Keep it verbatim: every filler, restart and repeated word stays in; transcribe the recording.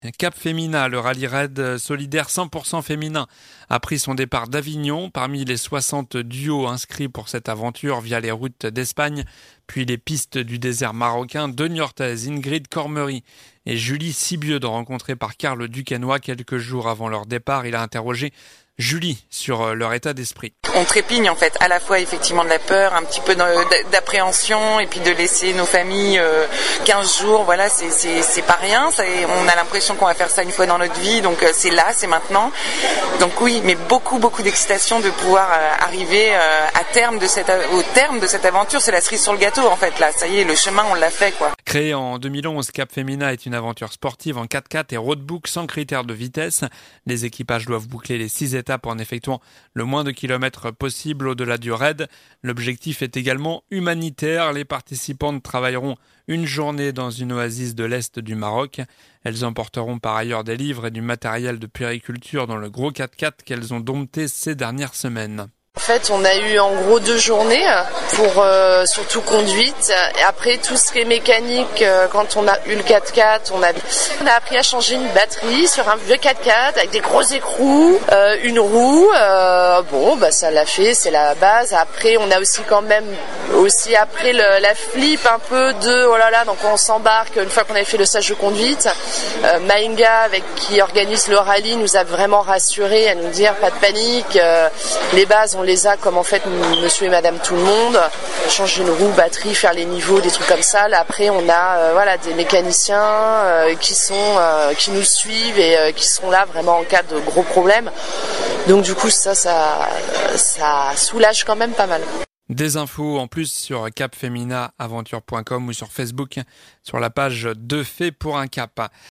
Cap Femina, le rallye raid solidaire cent pour cent féminin, a pris son départ d'Avignon. Parmi les soixante duos inscrits pour cette aventure via les routes d'Espagne, puis les pistes du désert marocain, deux Niortaises, Ingrid Cormery et Julie Sibieude, rencontrées par Karl Duquesnoy quelques jours avant leur départ. Il a interrogé Julie sur leur état d'esprit. On trépigne en fait, à la fois effectivement de la peur, un petit peu d'appréhension et puis de laisser nos familles euh, quinze jours, voilà, c'est, c'est, c'est pas rien, ça, on a l'impression qu'on va faire ça une fois dans notre vie, donc euh, c'est là, c'est maintenant. Donc oui, mais beaucoup beaucoup d'excitation de pouvoir euh, arriver euh, à terme de cette, au terme de cette aventure, c'est la cerise sur le gâteau en fait là, ça y est, le chemin on l'a fait quoi. Créé en deux mille onze, Cap Femina est une aventure sportive en quatre-quatre et roadbook sans critères de vitesse. Les équipages doivent boucler les six étapes en effectuant le moins de kilomètres possible au-delà du raid. L'objectif est également humanitaire. Les participantes travailleront une journée dans une oasis de l'Est du Maroc. Elles emporteront par ailleurs des livres et du matériel de puériculture dans le gros quatre-quatre qu'elles ont dompté ces dernières semaines. En fait, on a eu en gros deux journées pour euh, surtout conduite. Et après, tout ce qui est mécanique, euh, quand on a eu le quatre-quatre, on a, on a appris à changer une batterie sur un vieux quatre-quatre avec des gros écrous, euh, une roue. Euh, bon, bah ça l'a fait, c'est la base. Après, on a aussi quand même aussi après le, la flip un peu de oh là là. Donc on s'embarque une fois qu'on avait fait le stage de conduite. Euh, Maïnga, avec qui organise le rallye, nous a vraiment rassurés à nous dire pas de panique, euh, les bases on les a comme en fait monsieur et madame tout le monde, changer une roue, batterie, faire les niveaux, des trucs comme ça. Là après on a euh, voilà des mécaniciens euh, qui sont euh, qui nous suivent et euh, qui sont là vraiment en cas de gros problèmes. Donc du coup ça ça ça soulage quand même pas mal. Des infos en plus sur cap femina aventure point com ou sur Facebook sur la page Deux faits pour un cap.